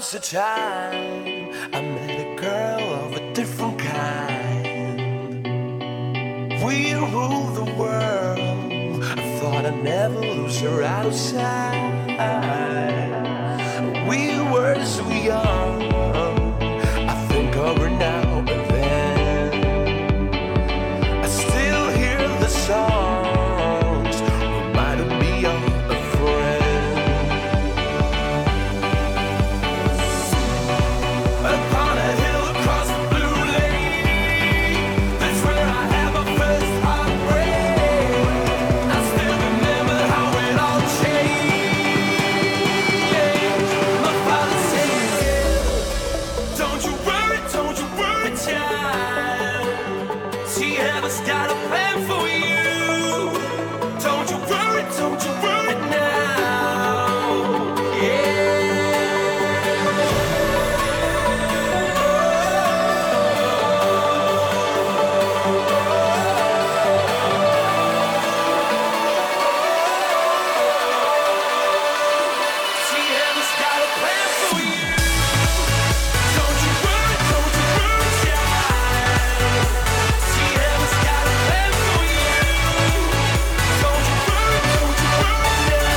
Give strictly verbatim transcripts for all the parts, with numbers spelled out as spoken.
was a time I met a girl of a different kind. We ruled the world. I thought I'd never lose her outside. We were so young. I think of her now and then. I still hear the songs reminding me of a friend. Upon a hill across the blue lake, that's where I had my first heartbreak. I still remember how it all changed. My father said, don't you worry, don't you worry, child. She has got a plan for you. Don't you worry, don't you worry now. Yeah. She has got a plan for you. Don't you worry, don't you worry, child. She has got a plan for you. Don't you worry, don't you worry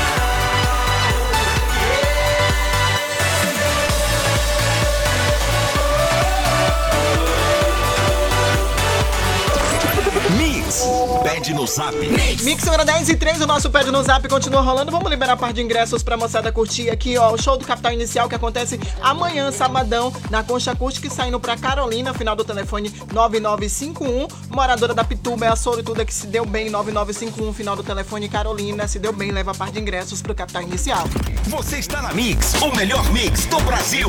Mix, pede no zap. Mix número dez e três, o nosso Pede no Zap continua rolando. Vamos liberar a parte de ingressos pra moçada curtir aqui, ó. O show do Capital Inicial que acontece amanhã, sabadão, na Concha Acústica, saindo pra Carolina, final do telefone nove nove cinco um. Moradora da Pituba é a sortuda que se deu bem, nove nove cinco um, final do telefone Carolina. Se deu bem, leva a parte de ingressos pro Capital Inicial. Você está na Mix, o melhor mix do Brasil.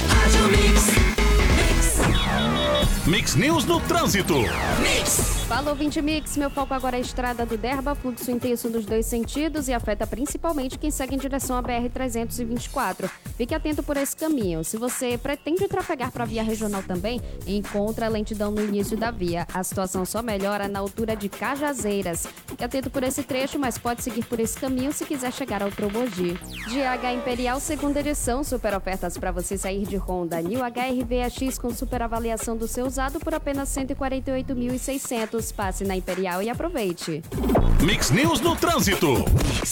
Mix News no trânsito. Fala, ouvinte Mix, meu foco agora é a estrada do Derba, fluxo intenso nos dois sentidos e afeta principalmente quem segue em direção à B R trezentos e vinte e quatro. Fique atento por esse caminho. Se você pretende trafegar para a via regional também, encontra lentidão no início da via. A situação só melhora na altura de Cajazeiras. Fique atento por esse trecho, mas pode seguir por esse caminho se quiser chegar ao Tromogi. G H Imperial, segunda edição, super ofertas para você sair de Honda. New H R V X com super avaliação do seu usado por apenas cento e quarenta e oito mil e seiscentos. Passe na Imperial e aproveite. Mix News no trânsito.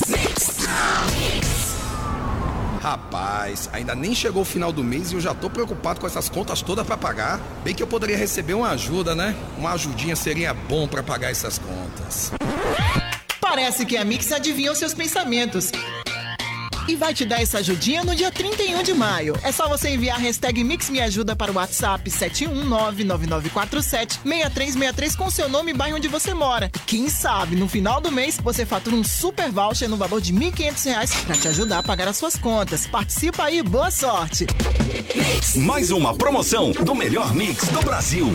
Rapaz, ainda nem chegou o final do mês e eu já tô preocupado com essas contas todas pra pagar. Bem que eu poderia receber uma ajuda, né? Uma ajudinha seria bom pra pagar essas contas. Parece que a Mix adivinhou seus pensamentos e vai te dar essa ajudinha no dia trinta e um de maio. É só você enviar a hashtag Mix Me Ajuda para o WhatsApp sete um nove nove nove quatro sete seis três seis três com seu nome e bairro onde você mora. Quem sabe, no final do mês, você fatura um super voucher no valor de mil e quinhentos reais para te ajudar a pagar as suas contas. Participa aí, boa sorte! Mais uma promoção do melhor mix do Brasil.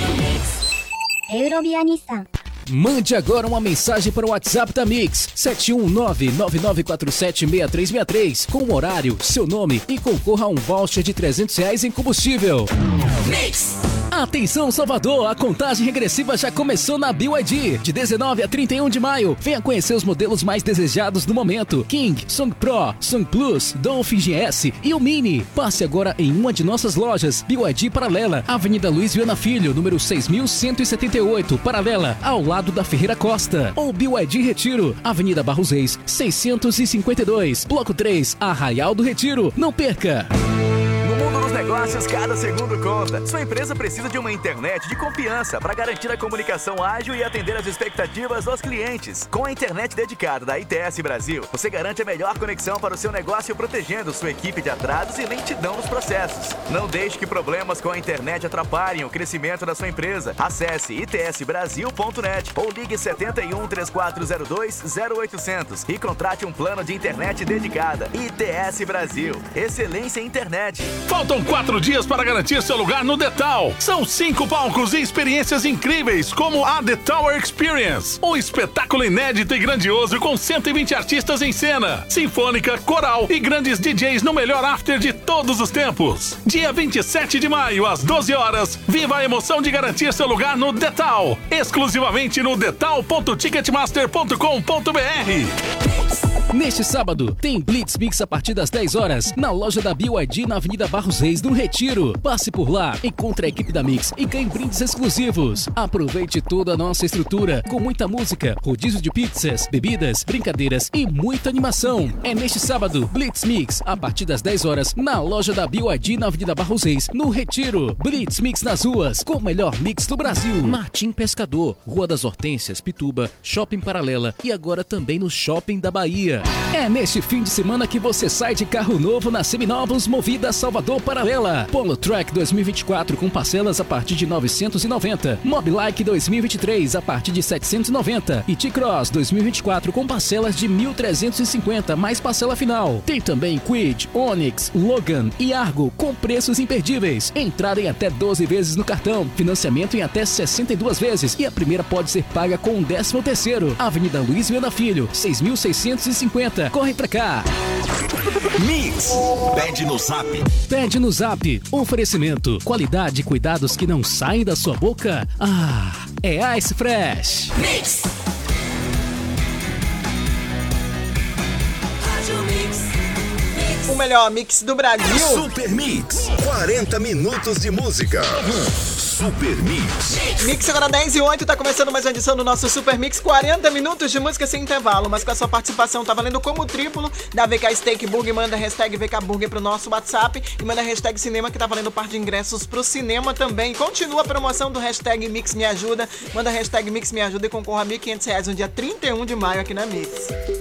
Eurovia Nissan. Mande agora uma mensagem para o WhatsApp da Mix, sete um nove nove nove quatro sete seis três seis três, com o horário, seu nome e concorra a um voucher de trezentos reais em combustível. Mix! Atenção, Salvador, a contagem regressiva já começou na B Y D. De dezenove a trinta e um de maio, venha conhecer os modelos mais desejados do momento. King, Song Pro, Song Plus, Dolphin G S e o Mini. Passe agora em uma de nossas lojas, B Y D Paralela, Avenida Luiz Viana Filho, número seis mil cento e setenta e oito, Paralela, ao lado da Ferreira Costa. Ou B Y D Retiro, Avenida Barros Reis, seiscentos e cinquenta e dois, Bloco três, Arraial do Retiro. Não perca! No mundo dos negócios, cada segundo conta. Sua empresa precisa de uma internet de confiança para garantir a comunicação ágil e atender às expectativas dos clientes. Com a internet dedicada da I T S Brasil, você garante a melhor conexão para o seu negócio, protegendo sua equipe de atrasos e lentidão nos processos. Não deixe que problemas com a internet atrapalhem o crescimento da sua empresa. Acesse i t s brasil ponto net ou ligue sete um, três quatro zero dois, zero oitocentos e contrate um plano de internet dedicada. I T S Brasil. Excelência em internet. Faltam quatro dias para garantir seu lugar no The Tal. São cinco palcos e experiências incríveis, como a The Tower Experience. Um espetáculo inédito e grandioso com cento e vinte artistas em cena. Sinfônica, coral e grandes D Js no melhor after de todo todos os tempos. Dia vinte e sete de maio, às doze horas, viva a emoção de garantir seu lugar no Detal, exclusivamente no detal ponto ticketmaster ponto com ponto br. Neste sábado, tem Blitz Mix a partir das dez horas, na loja da B Y D na Avenida Barros Reis, no Retiro. Passe por lá, encontre a equipe da Mix e ganhe brindes exclusivos. Aproveite toda a nossa estrutura, com muita música, rodízio de pizzas, bebidas, brincadeiras e muita animação. É neste sábado, Blitz Mix, a partir das dez horas, na loja da B Y D na Avenida Barros Reis, no Retiro. Blitz Mix nas ruas, com o melhor mix do Brasil. Martim Pescador, Rua das Hortênsias, Pituba, Shopping Paralela e agora também no Shopping da Bahia. É neste fim de semana que você sai de carro novo na Seminovos Movida Salvador Paralela. Polo Track dois mil e vinte e quatro com parcelas a partir de novecentos e noventa. Mobilike dois mil e vinte e três a partir de setecentos e noventa. E T-Cross dois mil e vinte e quatro com parcelas de mil trezentos e cinquenta mais parcela final. Tem também Kwid, Onix, Logan e Argo com preços imperdíveis. Entrada em até doze vezes no cartão. Financiamento em até sessenta e duas vezes. E a primeira pode ser paga com um décimo terceiro. Avenida Luiz Viana Filho, seis mil seiscentos e cinquenta. Corre pra cá. Mix. Pede no Zap. Pede no Zap. Oferecimento. Qualidade e cuidados que não saem da sua boca. Ah, é Ice Fresh. Mix. O melhor mix do Brasil. Super Mix. quarenta minutos de música. Super Mix. Mix agora dez e oito, tá começando mais uma edição do nosso Super Mix. quarenta minutos de música sem intervalo, mas com a sua participação tá valendo como triplo da V K Steak Burger. Manda hashtag V K Burger pro nosso WhatsApp e manda hashtag cinema que tá valendo par de ingressos pro cinema também. Continua a promoção do hashtag Mix Me Ajuda. Manda hashtag Mix Me Ajuda e concorra a mil e quinhentos reais no dia trinta e um de maio aqui na Mix.